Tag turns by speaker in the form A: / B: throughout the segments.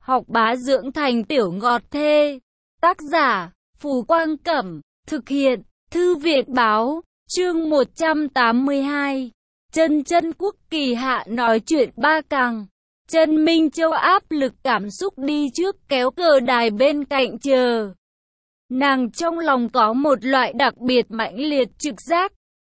A: học bá dưỡng thành tiểu ngọt thê. Tác giả, Phù Quang Cẩm, thực hiện, Thư viện Báo, chương 182. Chân Chân Quốc kỳ hạ nói chuyện ba càng. Chân Minh Châu áp lực cảm xúc đi trước kéo cờ đài bên cạnh chờ. Nàng trong lòng có một loại đặc biệt mãnh liệt trực giác.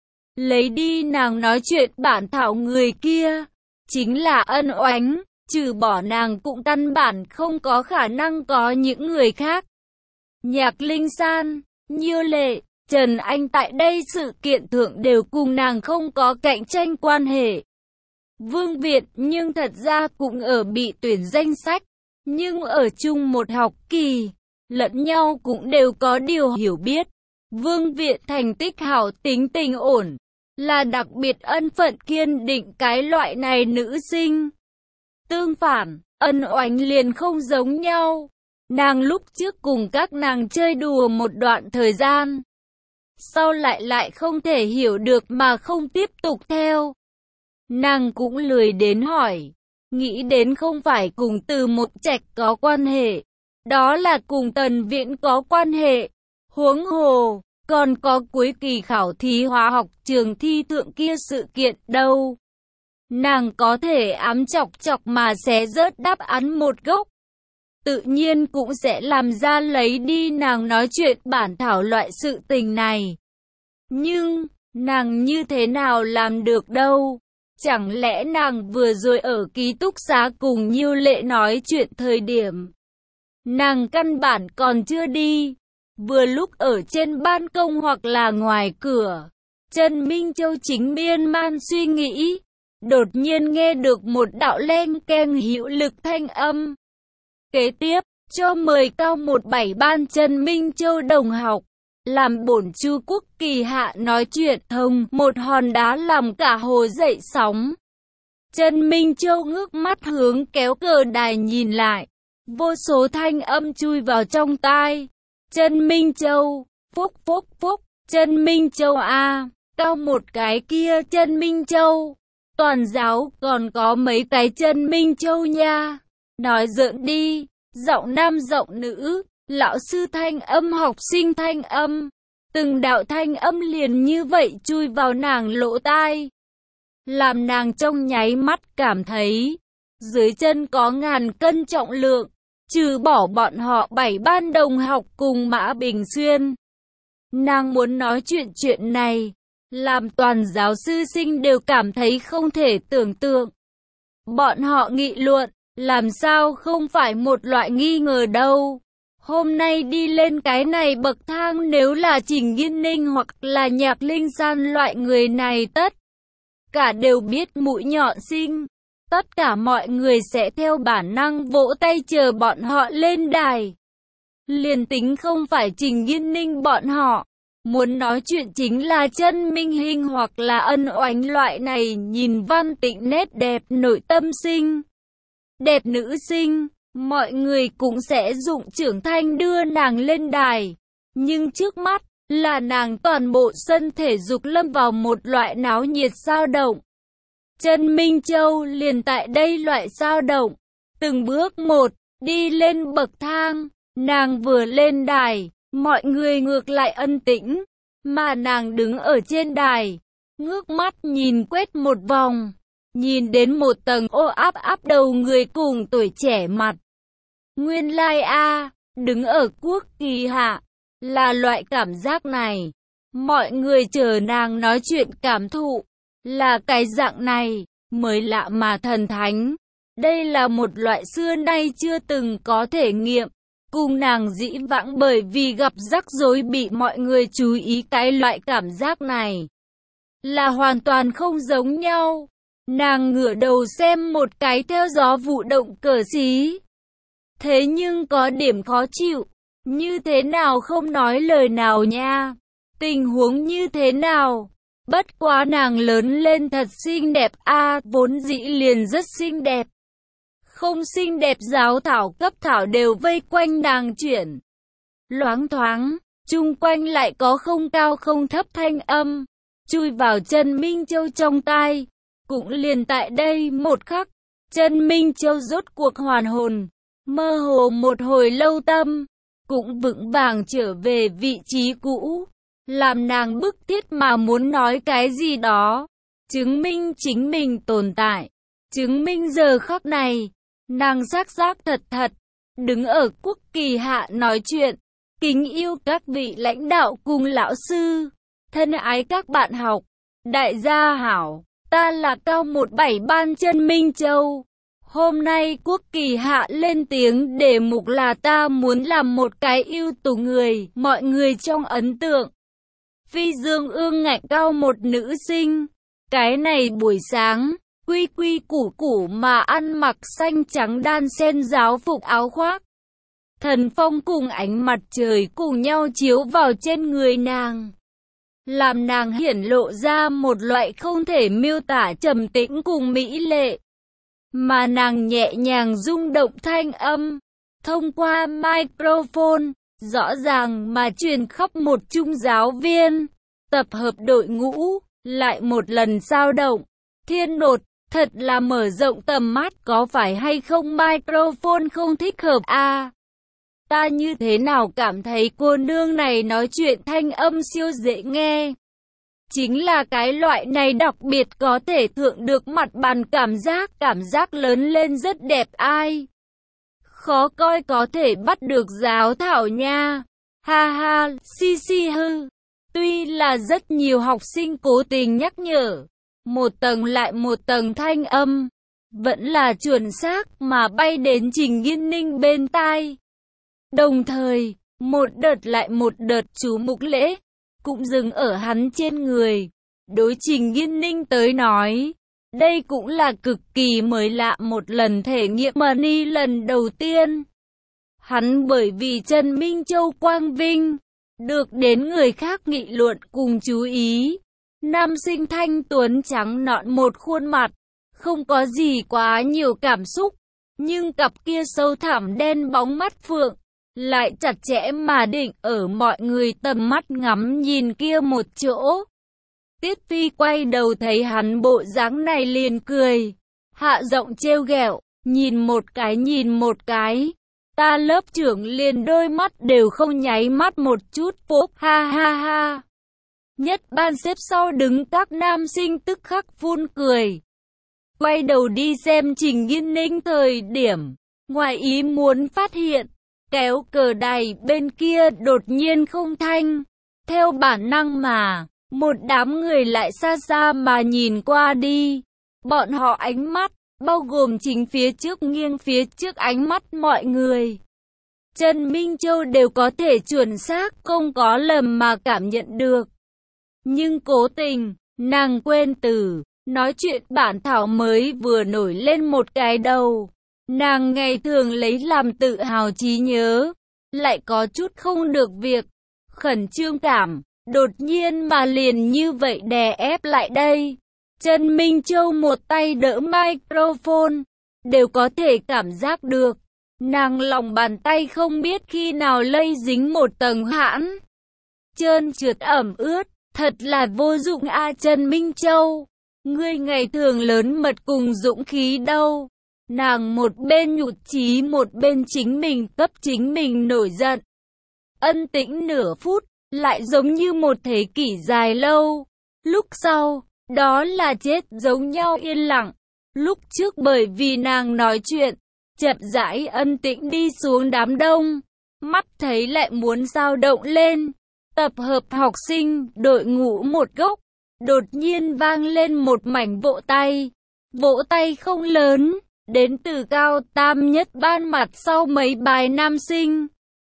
A: Lấy đi nàng nói chuyện bản thảo người kia, chính là Ân Oánh, trừ bỏ nàng cũng căn bản không có khả năng có những người khác. Nhạc Linh San, Nhiêu Lệ, Trần Anh tại đây sự kiện thượng đều cùng nàng không có cạnh tranh quan hệ. Vương Việt nhưng thật ra cũng ở bị tuyển danh sách, nhưng ở chung một học kỳ, lẫn nhau cũng đều có điều hiểu biết. Vương Việt thành tích hảo, tính tình ổn, là đặc biệt ân phận kiên định cái loại này nữ sinh. Tương phản, Ân Oánh liền không giống nhau. Nàng lúc trước cùng các nàng chơi đùa một đoạn thời gian, sau lại không thể hiểu được mà không tiếp tục theo. Nàng cũng lười đến hỏi, nghĩ đến không phải cùng Từ Mộc Trạch có quan hệ, đó là cùng Tần Viễn có quan hệ. Huống hồ, còn có cuối kỳ khảo thí hóa học trường thi thượng kia sự kiện đâu. Nàng có thể ám chọc mà xé rớt đáp án một gốc. Tự nhiên cũng sẽ làm ra lấy đi nàng nói chuyện bản thảo loại sự tình này. Nhưng, nàng như thế nào làm được đâu? Chẳng lẽ nàng vừa rồi ở ký túc xá cùng Nhiêu Lệ nói chuyện thời điểm, nàng căn bản còn chưa đi. Vừa lúc ở trên ban công hoặc là ngoài cửa, Trần Minh Châu chính miên man suy nghĩ, đột nhiên nghe được một đạo len keng hữu lực thanh âm. Kế tiếp, cho mời cao 17 ban Trần Minh Châu đồng học, làm bổn Chu Quốc kỳ hạ nói chuyện thông, một hòn đá làm cả hồ dậy sóng. Trần Minh Châu ngước mắt hướng kéo cờ đài nhìn lại, vô số thanh âm chui vào trong tai. Trần Minh Châu, phúc phúc phúc, Trần Minh Châu a, cao một cái kia Trần Minh Châu. Toàn giáo còn có mấy cái Trần Minh Châu nha. Nói giỡn đi, giọng nam giọng nữ, lão sư thanh âm học sinh thanh âm. Từng đạo thanh âm liền như vậy chui vào nàng lỗ tai. Làm nàng trong nháy mắt cảm thấy, dưới chân có ngàn cân trọng lượng. Trừ bỏ bọn họ 7 ban đồng học cùng Mã Bình Xuyên. Nàng muốn nói chuyện này, làm toàn giáo sư sinh đều cảm thấy không thể tưởng tượng. Bọn họ nghị luận, làm sao không phải một loại nghi ngờ đâu. Hôm nay đi lên cái này bậc thang nếu là Trình Nghiên Ninh hoặc là Nhạc Linh San loại người này tất cả đều biết mũi nhọn sinh. Tất cả mọi người sẽ theo bản năng vỗ tay chờ bọn họ lên đài. Liền tính không phải Trình Nghiên Ninh bọn họ, muốn nói chuyện chính là Chân Minh Hinh hoặc là Ân Oánh loại này nhìn văn tịnh nét đẹp nội tâm sinh. Đẹp nữ sinh, mọi người cũng sẽ dụng trưởng thanh đưa nàng lên đài. Nhưng trước mắt, là nàng toàn bộ sân thể dục lâm vào một loại náo nhiệt dao động. Trần Minh Châu liền tại đây loại dao động, từng bước một, đi lên bậc thang, nàng vừa lên đài, mọi người ngược lại ân tĩnh, mà nàng đứng ở trên đài, ngước mắt nhìn quét một vòng, nhìn đến một tầng ô áp đầu người cùng tuổi trẻ mặt. Nguyên lai đứng ở quốc kỳ hạ, là loại cảm giác này, mọi người chờ nàng nói chuyện cảm thụ. Là cái dạng này, mới lạ mà thần thánh. Đây là một loại xưa nay chưa từng có thể nghiệm. Cùng nàng dĩ vãng bởi vì gặp rắc rối bị mọi người chú ý cái loại cảm giác này. Là hoàn toàn không giống nhau. Nàng ngửa đầu xem một cái theo gió vụ động cờ xí. Thế nhưng có điểm khó chịu. Như thế nào không nói lời nào nha. Tình huống như thế nào? Bất quá nàng lớn lên thật xinh đẹp vốn dĩ liền rất xinh đẹp. Không xinh đẹp giáo thảo cấp thảo đều vây quanh nàng chuyển. Loáng thoáng, chung quanh lại có không cao không thấp thanh âm, chui vào Trần Minh Châu trong tai. Cũng liền tại đây một khắc, Trần Minh Châu rốt cuộc hoàn hồn, Mơ hồ một hồi lâu tâm, cũng vững vàng trở về vị trí cũ, làm nàng bức thiết mà muốn nói cái gì đó, chứng minh chính mình tồn tại, chứng minh giờ khắc này, nàng xác xác thật thật, đứng ở quốc kỳ hạ nói chuyện, kính yêu các vị lãnh đạo cùng lão sư, thân ái các bạn học, đại gia hảo, ta là Cao 17 Ban Chân Minh Châu. Hôm nay quốc kỳ hạ lên tiếng đề mục là ta muốn làm một cái ưu tú người, mọi người trong ấn tượng. Phi dương ương ngạnh cao một nữ sinh, cái này buổi sáng, quy quy củ củ mà ăn mặc xanh trắng đan xen giáo phục áo khoác. Thần phong cùng ánh mặt trời cùng nhau chiếu vào trên người nàng, làm nàng hiển lộ ra một loại không thể miêu tả trầm tĩnh cùng mỹ lệ. Mà nàng nhẹ nhàng rung động thanh âm, thông qua microphone, rõ ràng mà truyền khắp một trung giáo viên, tập hợp đội ngũ, lại một lần sao động. Thiên đột, thật là mở rộng tầm mắt, có phải hay không microphone không thích hợp à? Ta như thế nào cảm thấy cô nương này nói chuyện thanh âm siêu dễ nghe. Chính là cái loại này đặc biệt có thể thượng được mặt bàn cảm giác lớn lên rất đẹp ai. Khó coi có thể bắt được giáo thảo nha. Ha ha, si hư. Tuy là rất nhiều học sinh cố tình nhắc nhở, một tầng lại một tầng thanh âm, vẫn là chuẩn xác mà bay đến Trình Nghiên Ninh bên tai. Đồng thời, một đợt lại một đợt chú mục lễ cũng dừng ở hắn trên người. Đối Trình Nghiên Ninh tới nói, đây cũng là cực kỳ mới lạ một lần thể nghiệm money lần đầu tiên. Hắn bởi vì Trần Minh Châu quang vinh, được đến người khác nghị luận cùng chú ý. Nam sinh thanh tuấn trắng nõn một khuôn mặt, không có gì quá nhiều cảm xúc, nhưng cặp kia sâu thẳm đen bóng mắt phượng lại chặt chẽ mà định ở mọi người tầm mắt ngắm nhìn kia một chỗ. Tiết Phi quay đầu thấy hắn bộ dáng này liền cười, hạ giọng trêu ghẹo, nhìn một cái. Ta lớp trưởng liền đôi mắt đều không nháy mắt một chút, phốp ha ha ha. Nhất ban xếp sau đứng các nam sinh tức khắc phun cười. Quay đầu đi xem Trình Nghiên Ninh thời điểm, ngoài ý muốn phát hiện, kéo cờ đài bên kia đột nhiên không thanh. Theo bản năng mà, một đám người lại xa xa mà nhìn qua đi. Bọn họ ánh mắt, bao gồm chính phía trước nghiêng phía trước ánh mắt mọi người. Trần Minh Châu đều có thể chuẩn xác không có lầm mà cảm nhận được. Nhưng cố tình, nàng quên từ, nói chuyện bản thảo mới vừa nổi lên một cái đầu. Nàng ngày thường lấy làm tự hào trí nhớ, lại có chút không được việc, khẩn trương cảm, đột nhiên mà liền như vậy đè ép lại đây. Trần Minh Châu một tay đỡ microphone, đều có thể cảm giác được. Nàng lòng bàn tay không biết khi nào lây dính một tầng hãn. Trơn trượt ẩm ướt, thật là vô dụng a Trần Minh Châu. Ngươi ngày thường lớn mật cùng dũng khí đâu. Nàng một bên nhụt chí một bên chính mình cấp chính mình nổi giận. Ân tĩnh nửa phút, lại giống như một thế kỷ dài lâu. Lúc sau, đó là chết giống nhau yên lặng. Lúc trước bởi vì nàng nói chuyện, chậm rãi ân tĩnh đi xuống đám đông. Mắt thấy lại muốn dao động lên. Tập hợp học sinh, đội ngũ một góc. Đột nhiên vang lên một mảnh vỗ tay. Vỗ tay không lớn, đến từ Cao Tam Nhất Ban mặt sau mấy bài nam sinh.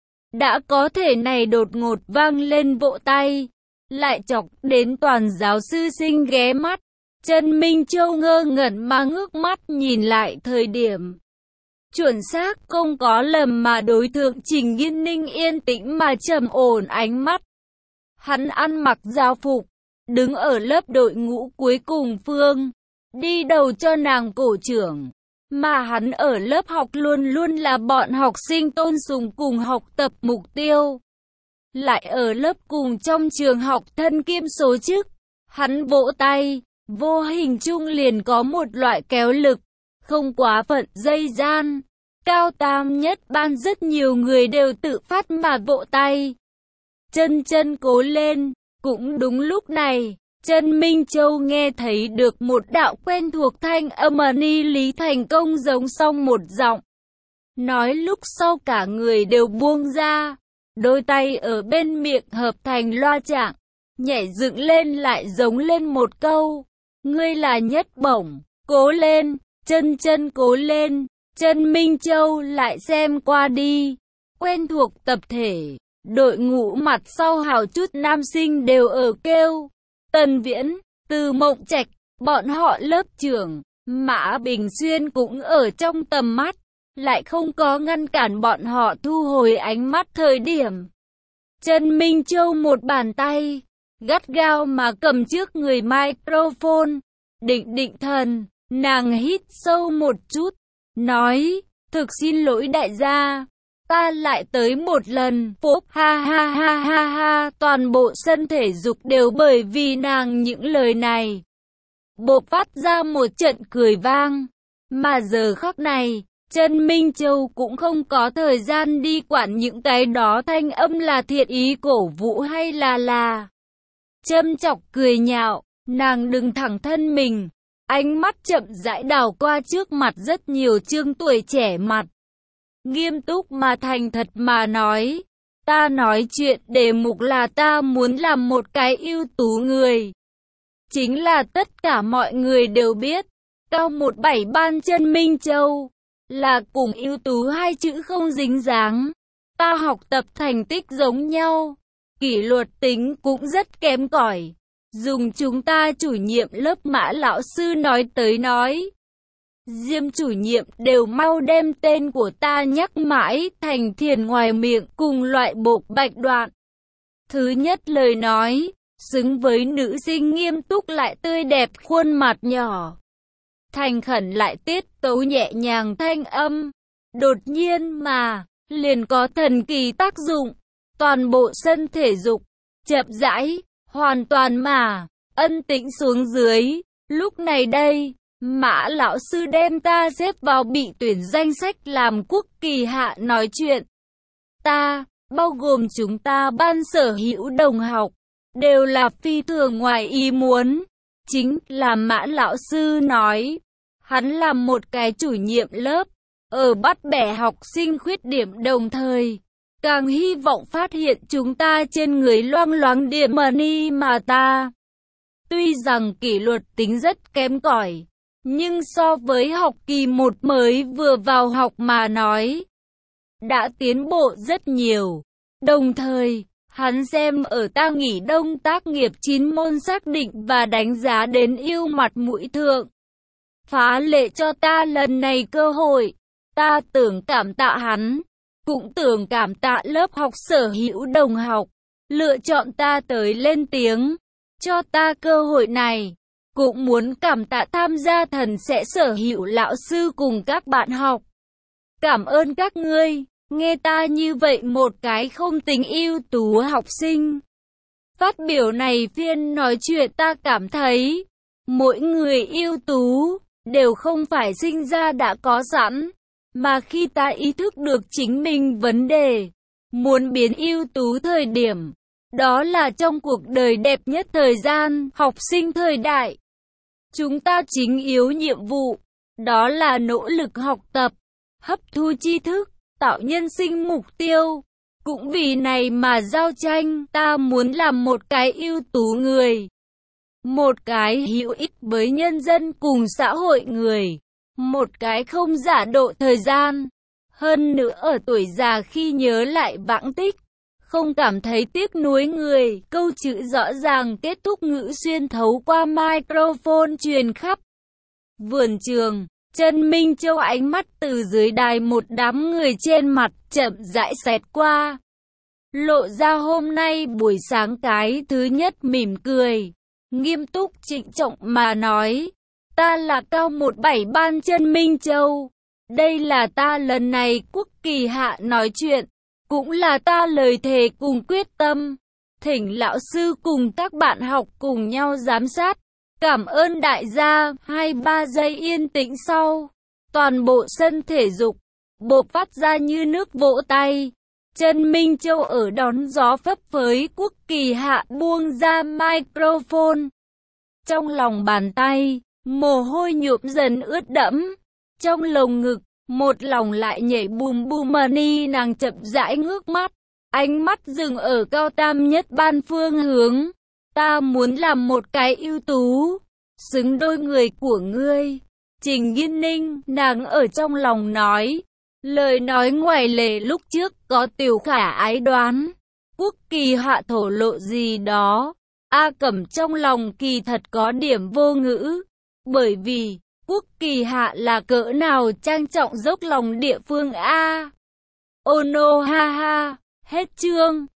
A: Đã có thể này đột ngột vang lên vỗ tay, lại chọc đến toàn giáo sư sinh ghé mắt. Trần Minh Châu ngơ ngẩn mà ngước mắt nhìn lại thời điểm. Chuẩn xác không có lầm mà đối tượng Trình Nghiên Ninh yên tĩnh mà trầm ổn ánh mắt. Hắn ăn mặc giáo phục, đứng ở lớp đội ngũ cuối cùng phương, đi đầu cho nàng cổ trưởng. Mà hắn ở lớp học luôn luôn là bọn học sinh tôn sùng cùng học tập mục tiêu. Lại ở lớp cùng trong trường học thân kiêm số chức, hắn vỗ tay, vô hình chung liền có một loại kéo lực, không quá phận dây gian. Cao tam nhất ban rất nhiều người đều tự phát mà vỗ tay. Chân chân cố lên. Cũng đúng lúc này, Trân Minh Châu nghe thấy được một đạo quen thuộc thanh âm Ni Lý thành công giống xong một giọng. Nói lúc sau cả người đều buông ra, đôi tay ở bên miệng hợp thành loa trạng, nhảy dựng lên lại giống lên một câu. Ngươi là Nhất Bổng, cố lên, chân chân cố lên. Trân Minh Châu lại xem qua đi, quen thuộc tập thể, đội ngũ mặt sau hào chút nam sinh đều ở kêu. Tần Viễn, Từ Mộng Trạch, bọn họ lớp trưởng, Mã Bình Xuyên cũng ở trong tầm mắt, lại không có ngăn cản bọn họ thu hồi ánh mắt thời điểm. Trân Minh Châu một bàn tay, gắt gao mà cầm trước người microphone, định thần, nàng hít sâu một chút, nói, thực xin lỗi đại gia, ta lại tới một lần, phốp ha ha ha ha ha, toàn bộ sân thể dục đều bởi vì nàng những lời này. Bộc phát ra một trận cười vang, mà giờ khắc này, Trân Minh Châu cũng không có thời gian đi quản những cái đó thanh âm là thiện ý cổ vũ hay là châm chọc cười nhạo, nàng đứng thẳng thân mình. Ánh mắt chậm rãi đảo qua trước mặt rất nhiều trương tuổi trẻ mặt. Nghiêm túc mà thành thật mà nói. Ta nói chuyện đề mục là ta muốn làm một cái ưu tú người. Chính là tất cả mọi người đều biết. Cao 17 ban Trân Minh Châu. Là cùng ưu tú hai chữ không dính dáng. Ta học tập thành tích giống nhau. Kỷ luật tính cũng rất kém cỏi. Dùng chúng ta chủ nhiệm lớp Mã lão sư nói tới nói. Diêm chủ nhiệm đều mau đem tên của ta nhắc mãi thành thiền ngoài miệng cùng loại bộ bạch đoạn. Thứ nhất lời nói, xứng với nữ sinh nghiêm túc lại tươi đẹp khuôn mặt nhỏ. Thành khẩn lại tiết tấu nhẹ nhàng thanh âm. Đột nhiên mà, liền có thần kỳ tác dụng. Toàn bộ sân thể dục, chậm rãi, hoàn toàn mà, ân tĩnh xuống dưới. Lúc này đây, Mã lão sư đem ta xếp vào bị tuyển danh sách làm quốc kỳ hạ nói chuyện. Ta, bao gồm chúng ta ban sở hữu đồng học, đều là phi thường ngoài ý muốn. Chính là Mã lão sư nói, hắn là một cái chủ nhiệm lớp, ở bắt bẻ học sinh khuyết điểm đồng thời. Càng hy vọng phát hiện chúng ta trên người loang loáng điểm Ni mà ta. Tuy rằng kỷ luật tính rất kém cỏi, nhưng so với học kỳ 1 mới vừa vào học mà nói, đã tiến bộ rất nhiều. Đồng thời, hắn xem ở ta nghỉ đông tác nghiệp 9 môn xác định và đánh giá đến yêu mặt mũi thượng. Phá lệ cho ta lần này cơ hội, ta tưởng cảm tạ hắn. Cũng tưởng cảm tạ lớp học sở hữu đồng học, lựa chọn ta tới lên tiếng, cho ta cơ hội này. Cũng muốn cảm tạ tham gia thần sẽ sở hữu lão sư cùng các bạn học. Cảm ơn các ngươi, nghe ta như vậy một cái không tính ưu tú học sinh. Phát biểu này phiên nói chuyện ta cảm thấy, mỗi người ưu tú, đều không phải sinh ra đã có sẵn. Mà khi ta ý thức được chính mình vấn đề, muốn biến ưu tú thời điểm, đó là trong cuộc đời đẹp nhất thời gian, học sinh thời đại. Chúng ta chính yếu nhiệm vụ, đó là nỗ lực học tập, hấp thu tri thức, tạo nhân sinh mục tiêu. Cũng vì này mà giao tranh, ta muốn làm một cái ưu tú người. Một cái hữu ích với nhân dân cùng xã hội người. Một cái không giả độ thời gian. Hơn nữa ở tuổi già khi nhớ lại vãng tích, không cảm thấy tiếc nuối người. Câu chữ rõ ràng kết thúc ngữ xuyên thấu qua microphone truyền khắp vườn trường. Trân Minh Châu ánh mắt từ dưới đài một đám người trên mặt chậm rãi xẹt qua. Lộ ra hôm nay buổi sáng cái thứ nhất mỉm cười. Nghiêm túc trịnh trọng mà nói. Ta là cao 17 ban Trân Minh Châu. Đây là ta lần này quốc kỳ hạ nói chuyện. Cũng là ta lời thề cùng quyết tâm. Thỉnh lão sư cùng các bạn học cùng nhau giám sát. Cảm ơn đại gia. 2-3 giây yên tĩnh sau. Toàn bộ sân thể dục bộc phát ra như nước vỗ tay. Trần Minh Châu ở đón gió phấp phới, Quốc Kỳ Hạ buông ra microphone. Trong lòng bàn tay, mồ hôi nhuộm dần ướt đẫm. Trong lồng ngực, một lòng lại nhảy bùm bùm ni, nàng chậm rãi ngước mắt. Ánh mắt dừng ở Cao Tam Nhất Ban phương hướng. Ta muốn làm một cái ưu tú, xứng đôi người của ngươi. Trình Nghiên Ninh, nàng ở trong lòng nói. Lời nói ngoài lề lúc trước có Tiểu Khả Ái đoán. Quốc Kỳ Hạ thổ lộ gì đó. A Cẩm trong lòng kỳ thật có điểm vô ngữ. Bởi vì, Quốc Kỳ Hạ là cỡ nào trang trọng dốc lòng địa phương a. Oh no ha ha, hết chương.